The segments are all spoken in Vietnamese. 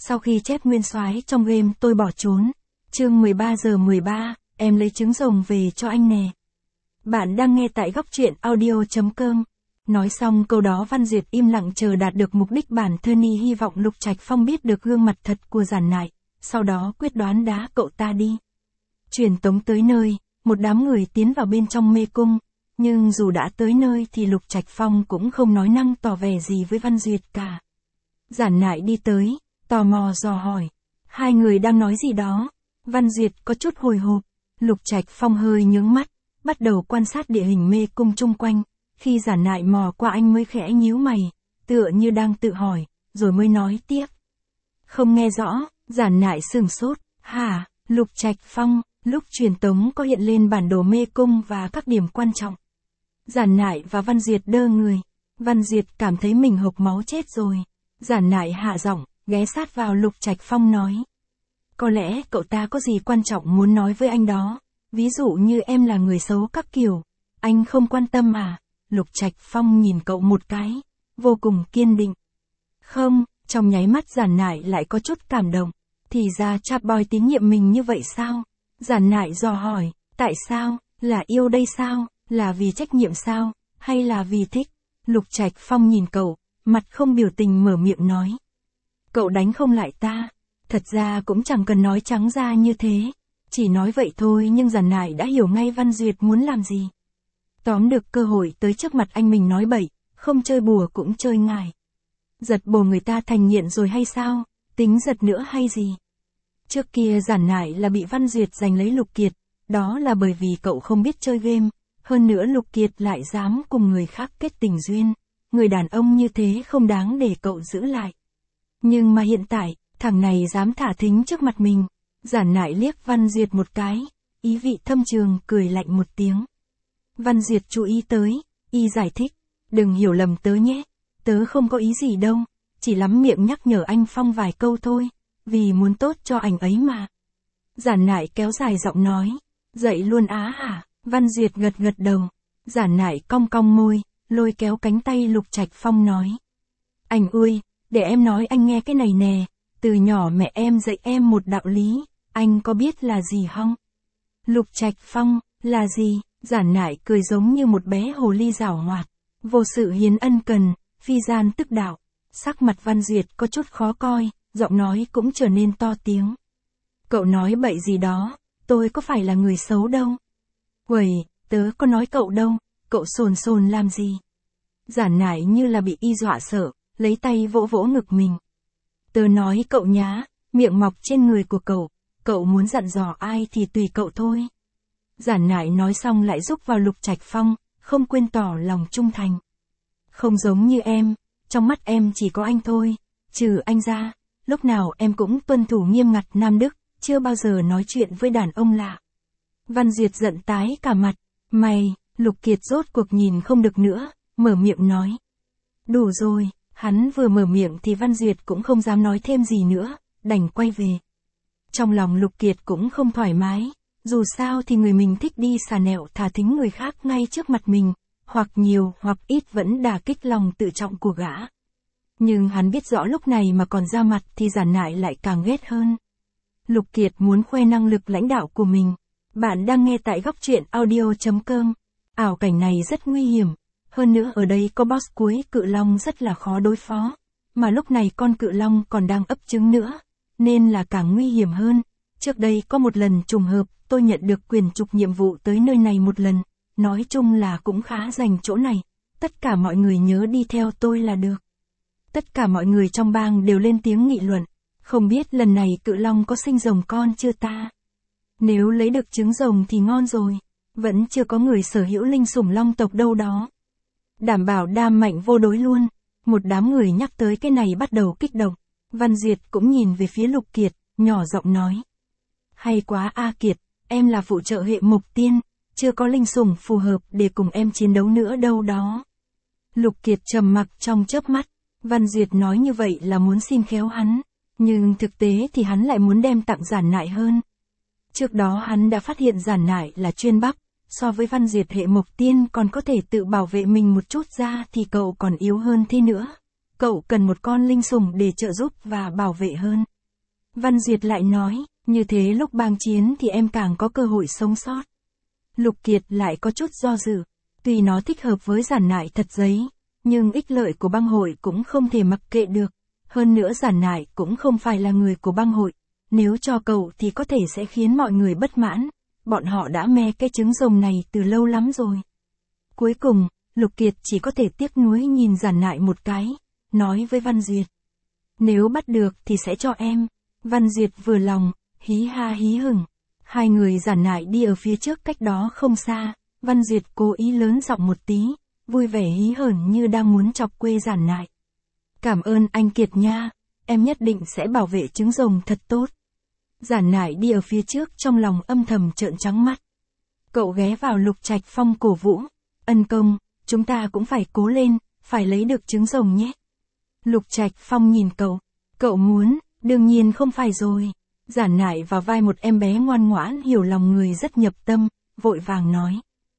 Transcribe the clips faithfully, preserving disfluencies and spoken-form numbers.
Sau khi chép nguyên soái trong game tôi bỏ trốn. Chương mười ba giờ mười ba, em lấy trứng rồng về cho anh nè. Bạn đang nghe tại góc truyện audio chấm com. Nói xong câu đó Văn Duyệt im lặng chờ đạt được mục đích bản thân, y hy vọng Lục Trạch Phong biết được gương mặt thật của Giản Nại, sau đó quyết đoán đá cậu ta đi. Truyền tống tới nơi, một đám người tiến vào bên trong mê cung, nhưng dù đã tới nơi thì Lục Trạch Phong cũng không nói năng tỏ vẻ gì với Văn Duyệt cả. Giản Nại đi tới, tò mò dò hỏi, hai người đang nói gì đó? Văn Duyệt có chút hồi hộp, Lục Trạch Phong hơi nhướng mắt, bắt đầu quan sát địa hình mê cung chung quanh. Khi Giản Nại mò qua anh mới khẽ nhíu mày, tựa như đang tự hỏi, rồi mới nói tiếp. Không nghe rõ. Giản Nại sửng sốt, hả? Lục Trạch Phong, lúc truyền tống có hiện lên bản đồ mê cung và các điểm quan trọng. Giản Nại và Văn Duyệt đơ người. Văn Duyệt cảm thấy mình hộc máu chết rồi. Giản Nại hạ giọng, ghé sát vào Lục Trạch Phong nói. Có lẽ cậu ta có gì quan trọng muốn nói với anh đó. Ví dụ như em là người xấu các kiểu. Anh không quan tâm à? Lục Trạch Phong nhìn cậu một cái, vô cùng kiên định. Không, trong nháy mắt Giản Nại lại có chút cảm động. Thì ra Chap Boy tín nhiệm mình như vậy sao? Giản Nại dò hỏi, tại sao? Là yêu đây sao? Là vì trách nhiệm sao? Hay là vì thích? Lục Trạch Phong nhìn cậu, mặt không biểu tình mở miệng nói. Cậu đánh không lại ta. Thật ra cũng chẳng cần nói trắng ra như thế. Chỉ nói vậy thôi nhưng Giản Nại đã hiểu ngay Văn Duyệt muốn làm gì. Tóm được cơ hội tới trước mặt anh mình nói bậy, không chơi bùa cũng chơi ngài. Giật bồ người ta thành nghiện rồi hay sao? Tính giật nữa hay gì? Trước kia Giản Nại là bị Văn Duyệt giành lấy Lục Kiệt, đó là bởi vì cậu không biết chơi game, hơn nữa Lục Kiệt lại dám cùng người khác kết tình duyên, người đàn ông như thế không đáng để cậu giữ lại. Nhưng mà hiện tại, thằng này dám thả thính trước mặt mình. Giản Nại liếc Văn Duyệt một cái, ý vị thâm trường cười lạnh một tiếng. Văn Duyệt chú ý tới, y giải thích, đừng hiểu lầm tớ nhé, tớ không có ý gì đâu, chỉ lắm miệng nhắc nhở anh Phong vài câu thôi, vì muốn tốt cho anh ấy mà. Giản Nại kéo dài giọng nói, dậy luôn á hả? Văn Duyệt gật gật đầu, Giản Nại cong cong môi, lôi kéo cánh tay Lục Trạch Phong nói. Anh ơi, để em nói anh nghe cái này nè, từ nhỏ mẹ em dạy em một đạo lý, anh có biết là gì không? Lục Trạch Phong, là gì? Giản Nại cười giống như một bé hồ ly giảo hoạt, vô sự hiến ân cần, phi gian tức đạo. Sắc mặt Văn Duyệt có chút khó coi, giọng nói cũng trở nên to tiếng. Cậu nói bậy gì đó, tôi có phải là người xấu đâu. Uầy, tớ có nói cậu đâu, cậu sồn sồn làm gì? Giản Nại như là bị y dọa sợ, lấy tay vỗ vỗ ngực mình. Tớ nói cậu nhá, miệng mọc trên người của cậu, cậu muốn dặn dò ai thì tùy cậu thôi. Giản Nại nói xong lại rúc vào Lục Trạch Phong, không quên tỏ lòng trung thành. Không giống như em, trong mắt em chỉ có anh thôi, trừ anh ra, lúc nào em cũng tuân thủ nghiêm ngặt nam đức, chưa bao giờ nói chuyện với đàn ông lạ. Văn Duyệt giận tái cả mặt, mày, Lục Kiệt rốt cuộc nhìn không được nữa, mở miệng nói. Đủ rồi, hắn vừa mở miệng thì Văn Duyệt cũng không dám nói thêm gì nữa, đành quay về. Trong lòng Lục Kiệt cũng không thoải mái. Dù sao thì người mình thích đi xà nẹo thả thính người khác ngay trước mặt mình, hoặc nhiều hoặc ít vẫn đả kích lòng tự trọng của gã. Nhưng hắn biết rõ lúc này mà còn ra mặt thì Giản Nại lại càng ghét hơn. Lục Kiệt muốn khoe năng lực lãnh đạo của mình. Bạn đang nghe tại góc truyện audio chấm com. Ảo cảnh này rất nguy hiểm. Hơn nữa ở đây có boss cuối cự long rất là khó đối phó. Mà lúc này con cự long còn đang ấp trứng nữa. Nên là càng nguy hiểm hơn. Trước đây có một lần trùng hợp, tôi nhận được quyền trục nhiệm vụ tới nơi này một lần, nói chung là cũng khá dành chỗ này, tất cả mọi người nhớ đi theo tôi là được. Tất cả mọi người trong bang đều lên tiếng nghị luận, không biết lần này cự long có sinh rồng con chưa ta? Nếu lấy được trứng rồng thì ngon rồi, vẫn chưa có người sở hữu linh sủng long tộc đâu đó. Đảm bảo đam mạnh vô đối luôn, một đám người nhắc tới cái này bắt đầu kích động, Văn Duyệt cũng nhìn về phía Lục Kiệt, nhỏ giọng nói. Hay quá A Kiệt, em là phụ trợ hệ mộc tiên, chưa có linh sủng phù hợp để cùng em chiến đấu nữa đâu đó. Lục Kiệt trầm mặc trong chớp mắt, Văn Duyệt nói như vậy là muốn xin khéo hắn, nhưng thực tế thì hắn lại muốn đem tặng Giản Nại hơn. Trước đó hắn đã phát hiện Giản Nại là chuyên bắp, so với Văn Duyệt hệ mộc tiên còn có thể tự bảo vệ mình một chút ra thì cậu còn yếu hơn thế nữa. Cậu cần một con linh sủng để trợ giúp và bảo vệ hơn. Văn Duyệt lại nói, như thế lúc bang chiến thì em càng có cơ hội sống sót. Lục Kiệt lại có chút do dự, tuy nó thích hợp với Giản Nại thật giấy, nhưng ích lợi của bang hội cũng không thể mặc kệ được. Hơn nữa Giản Nại cũng không phải là người của bang hội, nếu cho cậu thì có thể sẽ khiến mọi người bất mãn, bọn họ đã me cái trứng rồng này từ lâu lắm rồi. Cuối cùng, Lục Kiệt chỉ có thể tiếc nuối nhìn Giản Nại một cái, nói với Văn Duyệt. Nếu bắt được thì sẽ cho em. Văn Duyệt vừa lòng, hí ha hí hửng. Hai người Giản Nại đi ở phía trước cách đó không xa, Văn Duyệt cố ý lớn giọng một tí, vui vẻ hí hởn như đang muốn chọc quê Giản Nại. Cảm ơn anh Kiệt nha, em nhất định sẽ bảo vệ trứng rồng thật tốt. Giản Nại đi ở phía trước trong lòng âm thầm trợn trắng mắt. Cậu ghé vào Lục Trạch Phong cổ vũ. Ân công, chúng ta cũng phải cố lên, phải lấy được trứng rồng nhé. Lục Trạch Phong nhìn cậu. Cậu muốn, đương nhiên không phải rồi. Giản Nại vào vai một em bé ngoan ngoãn hiểu lòng người rất nhập tâm, vội vàng nói.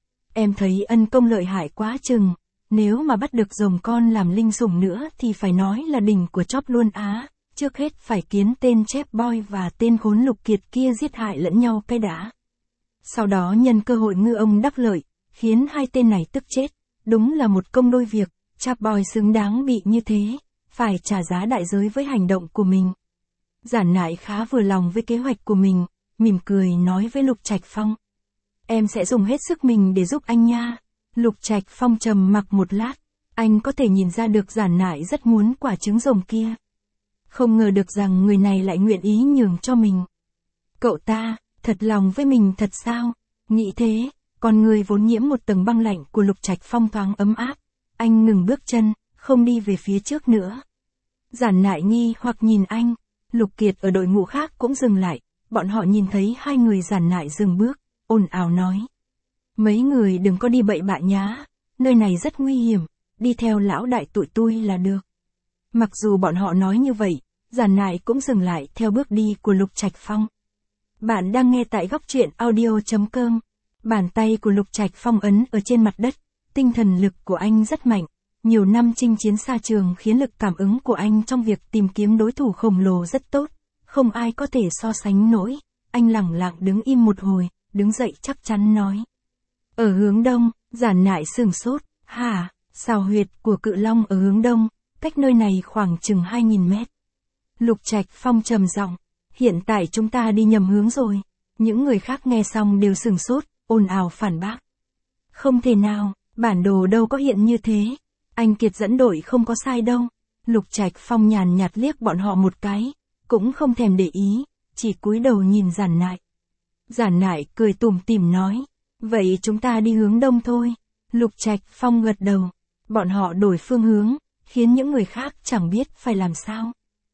Em thấy ân công lợi hại quá chừng, nếu mà bắt được rồng con làm linh sủng nữa thì phải nói là đỉnh của chóp luôn á, trước hết phải kiến tên Chép Boy và tên khốn Lục Kiệt kia giết hại lẫn nhau cái đã. Sau đó nhân cơ hội ngư ông đắc lợi, khiến hai tên này tức chết, đúng là một công đôi việc, Chép Boy xứng đáng bị như thế, phải trả giá đại giới với hành động của mình. Giản Nại khá vừa lòng với kế hoạch của mình, mỉm cười nói với Lục Trạch Phong. Em sẽ dùng hết sức mình để giúp anh nha. Lục Trạch Phong trầm mặc một lát, anh có thể nhìn ra được Giản Nại rất muốn quả trứng rồng kia. Không ngờ được rằng người này lại nguyện ý nhường cho mình. Cậu ta, thật lòng với mình thật sao? Nghĩ thế, con người vốn nhiễm một tầng băng lạnh của Lục Trạch Phong thoáng ấm áp. Anh ngừng bước chân, không đi về phía trước nữa. Giản Nại nghi hoặc nhìn anh. Lục Kiệt ở đội ngũ khác cũng dừng lại, bọn họ nhìn thấy hai người Giản Nại dừng bước, ồn ào nói. Mấy người đừng có đi bậy bạ nhá, nơi này rất nguy hiểm, đi theo lão đại tụi tôi là được. Mặc dù bọn họ nói như vậy, Giản Nại cũng dừng lại theo bước đi của Lục Trạch Phong. Bạn đang nghe tại góc truyện audio chấm com. Bàn tay của Lục Trạch Phong ấn ở trên mặt đất, tinh thần lực của anh rất mạnh. Nhiều năm chinh chiến xa trường khiến lực cảm ứng của anh trong việc tìm kiếm đối thủ khổng lồ rất tốt, không ai có thể so sánh nổi. Anh lẳng lặng đứng im một hồi, đứng dậy chắc chắn nói. Ở hướng đông, Giản Nại sửng sốt, hả, xào huyệt của cự long ở hướng đông, cách nơi này khoảng chừng hai nghìn mét. Lục Trạch Phong trầm giọng, hiện tại chúng ta đi nhầm hướng rồi. Những người khác nghe xong đều sửng sốt, ồn ào phản bác. Không thể nào, bản đồ đâu có hiện như thế. Anh Kiệt dẫn đội không có sai đâu. Lục Trạch Phong nhàn nhạt liếc bọn họ một cái, cũng không thèm để ý, chỉ cúi đầu nhìn Giản Nại. Giản Nại cười tủm tỉm nói, vậy chúng ta đi hướng đông thôi. Lục Trạch Phong gật đầu, bọn họ đổi phương hướng, khiến những người khác chẳng biết phải làm sao.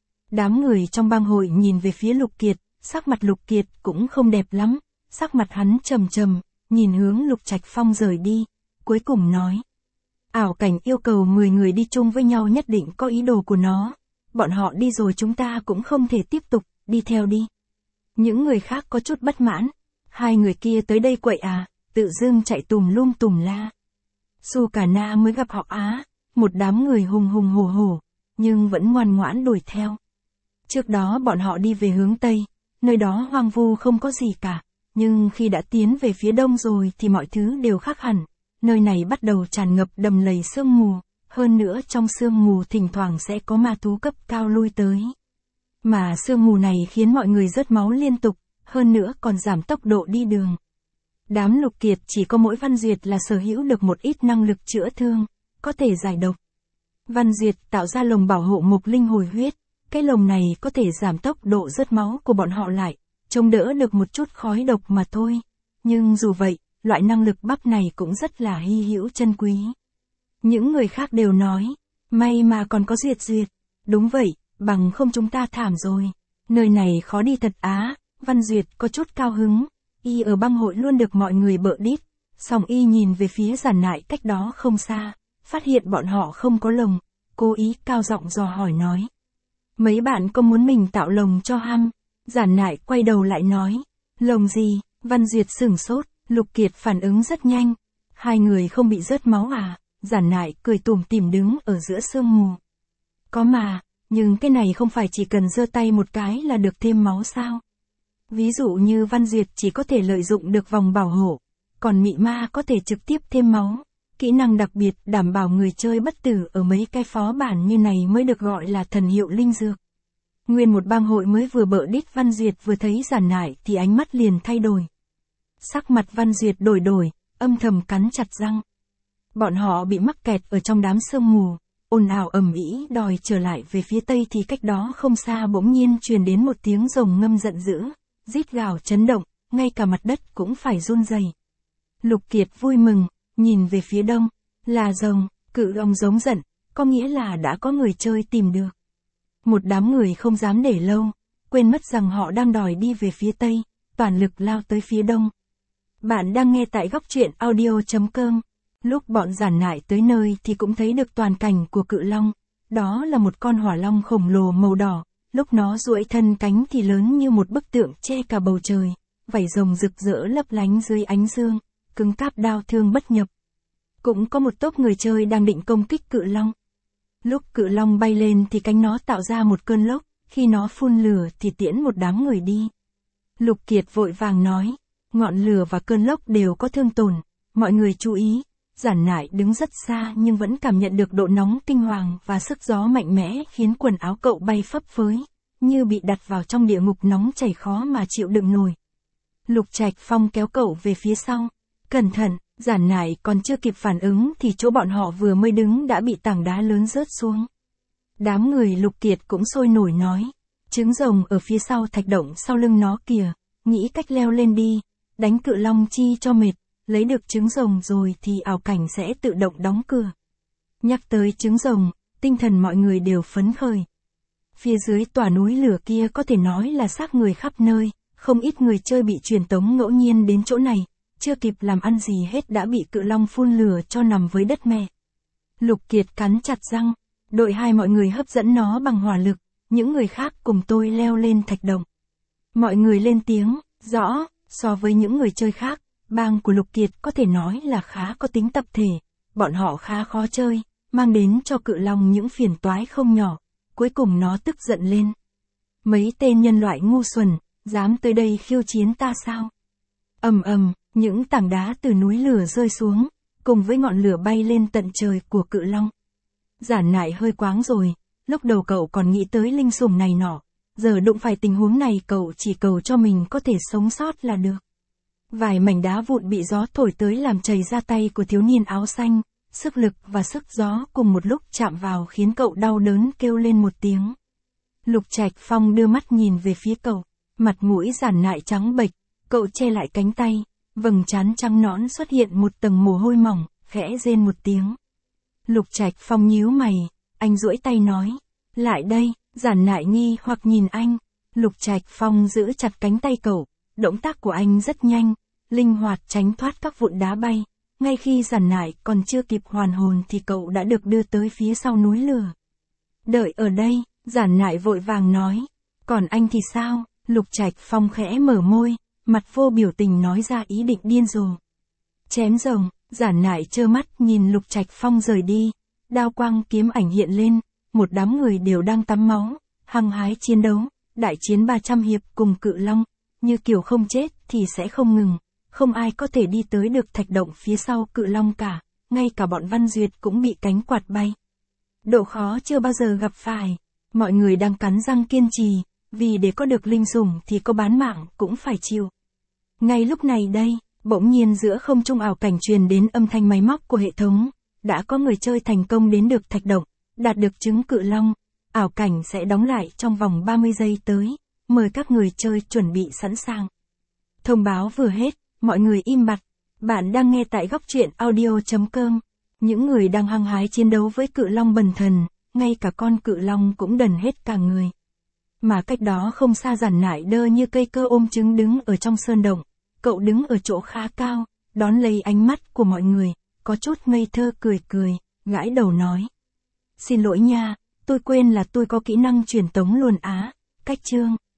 Đám người trong bang hội nhìn về phía Lục Kiệt, sắc mặt Lục Kiệt cũng không đẹp lắm, sắc mặt hắn trầm trầm, nhìn hướng Lục Trạch Phong rời đi, cuối cùng nói. Ảo cảnh yêu cầu mười người đi chung với nhau nhất định có ý đồ của nó. Bọn họ đi rồi chúng ta cũng không thể tiếp tục, đi theo đi. Những người khác có chút bất mãn. Hai người kia tới đây quậy à, tự dưng chạy tùm lum tùm la. Su Cà Na mới gặp họ á, một đám người hùng hùng hổ hổ, nhưng vẫn ngoan ngoãn đuổi theo. Trước đó bọn họ đi về hướng Tây, nơi đó hoang vu không có gì cả, nhưng khi đã tiến về phía Đông rồi thì mọi thứ đều khác hẳn. Nơi này bắt đầu tràn ngập đầm lầy sương mù, hơn nữa trong sương mù thỉnh thoảng sẽ có ma thú cấp cao lui tới. Mà sương mù này khiến mọi người rớt máu liên tục, hơn nữa còn giảm tốc độ đi đường. Đám Lục Kiệt chỉ có mỗi Văn Duyệt là sở hữu được một ít năng lực chữa thương, có thể giải độc. Văn Duyệt tạo ra lồng bảo hộ mục linh hồi huyết, cái lồng này có thể giảm tốc độ rớt máu của bọn họ lại, chống đỡ được một chút khói độc mà thôi. Nhưng dù vậy, loại năng lực bắp này cũng rất là hy hữu chân quý. Những người khác đều nói, may mà còn có Duyệt Duyệt. Đúng vậy, bằng không chúng ta thảm rồi. Nơi này khó đi thật á. Văn Duyệt có chút cao hứng. Y ở bang hội luôn được mọi người bợ đít. Xong y nhìn về phía Giản Nại cách đó không xa, phát hiện bọn họ không có lồng, cố ý cao giọng dò hỏi nói. Mấy bạn có muốn mình tạo lồng cho hăm? Giản Nại quay đầu lại nói. Lồng gì? Văn Duyệt sửng sốt. Lục Kiệt phản ứng rất nhanh. Hai người không bị rớt máu à? Giản Nại cười tủm tỉm đứng ở giữa sương mù. Có mà, Nhưng cái này không phải chỉ cần giơ tay một cái là được thêm máu sao? Ví dụ như Văn Duyệt chỉ có thể lợi dụng được vòng bảo hộ, còn Mị Ma có thể trực tiếp thêm máu. Kỹ năng đặc biệt đảm bảo người chơi bất tử ở mấy cái phó bản như này mới được gọi là thần hiệu linh dược. Nguyên một bang hội mới vừa bợ đít Văn Duyệt vừa thấy Giản Nại thì ánh mắt liền thay đổi. Sắc mặt Văn Duyệt đổi đổi, âm thầm cắn chặt răng. Bọn họ bị mắc kẹt ở trong đám sương mù, ồn ào ầm ĩ đòi trở lại về phía tây thì cách đó không xa bỗng nhiên truyền đến một tiếng rồng ngâm giận dữ, rít gào chấn động, ngay cả mặt đất cũng phải run rẩy. Lục Kiệt vui mừng, nhìn về phía đông, là rồng, cự long giống giận, có nghĩa là đã có người chơi tìm được. Một đám người không dám để lâu, quên mất rằng họ đang đòi đi về phía tây, toàn lực lao tới phía đông. Bạn đang nghe tại góc truyện audio chấm com. Lúc bọn Giản Nại tới nơi thì cũng thấy được toàn cảnh của cự long. Đó là một con hỏa long khổng lồ màu đỏ, lúc nó duỗi thân cánh thì lớn như một bức tượng che cả bầu trời, vảy rồng rực rỡ lấp lánh dưới ánh dương, cứng cáp đao thương bất nhập. Cũng có một tốp người chơi đang định công kích cự long. Lúc cự long bay lên thì cánh nó tạo ra một cơn lốc, khi nó phun lửa thì tiễn một đám người đi. Lục Kiệt vội vàng nói, ngọn lửa và cơn lốc đều có thương tổn, mọi người chú ý. Giản Nại đứng rất xa nhưng vẫn cảm nhận được độ nóng kinh hoàng và sức gió mạnh mẽ khiến quần áo cậu bay phấp phới, như bị đặt vào trong địa ngục nóng chảy khó mà chịu đựng nổi. Lục Trạch Phong kéo cậu về phía sau. Cẩn thận, Giản Nại còn chưa kịp phản ứng thì chỗ bọn họ vừa mới đứng đã bị tảng đá lớn rớt xuống. Đám người Lục Kiệt cũng sôi nổi nói, trứng rồng ở phía sau thạch động sau lưng nó kìa, nghĩ cách leo lên đi, đánh cự long chi cho mệt. Lấy được trứng rồng rồi thì ảo cảnh sẽ tự động đóng cửa. Nhắc tới trứng rồng, tinh thần mọi người đều phấn khởi. Phía dưới tòa núi lửa kia có thể nói là xác người khắp nơi, không ít người chơi bị truyền tống ngẫu nhiên đến chỗ này, chưa kịp làm ăn gì hết đã bị cự long phun lửa cho nằm với đất mẹ. Lục Kiệt cắn chặt răng, đội hai mọi người hấp dẫn nó bằng hỏa lực, những người khác cùng tôi leo lên thạch động. Mọi người lên tiếng, rõ, so với những người chơi khác. Bang của Lục Kiệt có thể nói là khá có tính tập thể, bọn họ khá khó chơi, mang đến cho cự long những phiền toái không nhỏ, cuối cùng nó tức giận lên. Mấy tên nhân loại ngu xuẩn, dám tới đây khiêu chiến ta sao? Ầm ầm, những tảng đá từ núi lửa rơi xuống, cùng với ngọn lửa bay lên tận trời của cự long. Giản Nại hơi quáng rồi, lúc đầu cậu còn nghĩ tới linh sủng này nọ, giờ đụng phải tình huống này cậu chỉ cầu cho mình có thể sống sót là được. Vài mảnh đá vụn bị gió thổi tới làm chảy ra tay của thiếu niên áo xanh, sức lực và sức gió cùng một lúc chạm vào khiến cậu đau đớn kêu lên một tiếng. Lục Trạch Phong đưa mắt nhìn về phía cậu, mặt mũi Giản Nại trắng bệch, cậu che lại cánh tay, vầng trán trắng nõn xuất hiện một tầng mồ hôi mỏng, khẽ rên một tiếng. Lục Trạch Phong nhíu mày, anh duỗi tay nói, lại đây. Giản Nại nghi hoặc nhìn anh, Lục Trạch Phong giữ chặt cánh tay cậu. Động tác của anh rất nhanh, linh hoạt tránh thoát các vụn đá bay, ngay khi Giản Nại còn chưa kịp hoàn hồn thì cậu đã được đưa tới phía sau núi lửa. Đợi ở đây, Giản Nại vội vàng nói, còn anh thì sao? Lục Trạch Phong khẽ mở môi, mặt vô biểu tình nói ra ý định điên rồ. Chém rồng, Giản Nại trơ mắt nhìn Lục Trạch Phong rời đi, đao quang kiếm ảnh hiện lên, một đám người đều đang tắm máu, hăng hái chiến đấu, đại chiến ba trăm hiệp cùng cự long. Như kiểu không chết thì sẽ không ngừng, không ai có thể đi tới được thạch động phía sau cự long cả, ngay cả bọn Văn Duyệt cũng bị cánh quạt bay. Độ khó chưa bao giờ gặp phải, mọi người đang cắn răng kiên trì, vì để có được linh sủng thì có bán mạng cũng phải chịu. Ngay lúc này đây, bỗng nhiên giữa không trung ảo cảnh truyền đến âm thanh máy móc của hệ thống, đã có người chơi thành công đến được thạch động, đạt được trứng cự long, ảo cảnh sẽ đóng lại trong vòng ba mươi giây tới. Mời các người chơi chuẩn bị sẵn sàng. Thông báo vừa hết, mọi người im bặt. Bạn đang nghe tại góc truyện audio chấm com. Những người đang hăng hái chiến đấu với cự long bần thần, ngay cả con cự long cũng đần hết cả người. Mà cách đó không xa Giản Nại đơ như cây cơ ôm trứng đứng ở trong sơn động. Cậu đứng ở chỗ khá cao, đón lấy ánh mắt của mọi người, có chút ngây thơ cười cười, gãi đầu nói. Xin lỗi nha, tôi quên là tôi có kỹ năng truyền tống luồn á, cách chương.